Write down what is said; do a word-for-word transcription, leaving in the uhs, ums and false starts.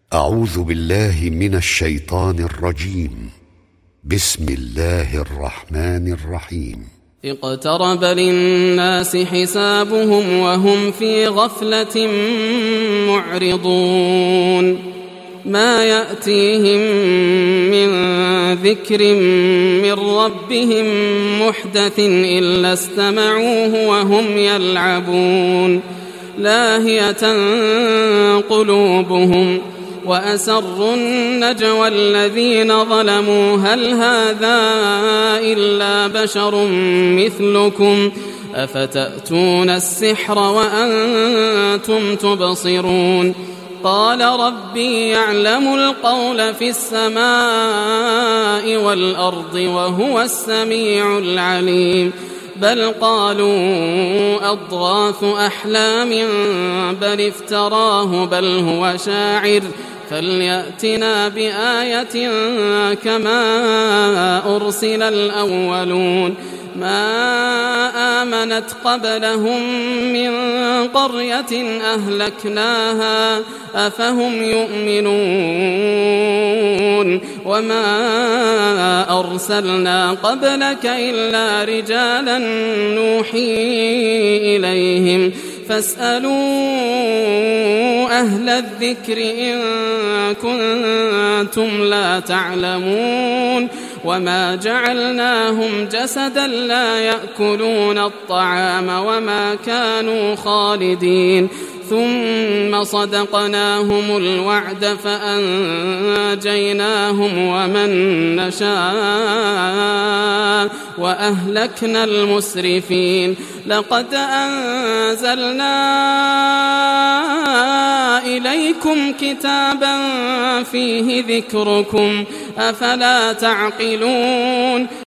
أعوذ بالله من الشيطان الرجيم. بسم الله الرحمن الرحيم. اقترب للناس حسابهم وهم في غفلة معرضون ما يأتيهم من ذكر من ربهم محدث إلا استمعوه وهم يلعبون لاهية قلوبهم وأسروا النجوى الذين ظلموا هل هذا إلا بشر مثلكم أفتأتون السحر وأنتم تبصرون قال ربي يعلم القول في السماء والأرض وهو السميع العليم بل قالوا أضغاث أحلام بل افتراه بل هو شاعر فليأتنا بآية كما أرسل الأولون ما آمنت قبلهم من قرية أهلكناها أفهم يؤمنون وما أرسلنا قبلك إلا رجالا نوحي إليهم فاسألوا أهل الذكر إن كنتم لا تعلمون وما جعلناهم جسدا لا يأكلون الطعام وما كانوا خالدين ثم صدقناهم الوعد فأنجيناهم ومن نشاء وأهلكنا المسرفين لقد أنزلنا إليكم كتابا فيه ذكركم أفلا تعقلون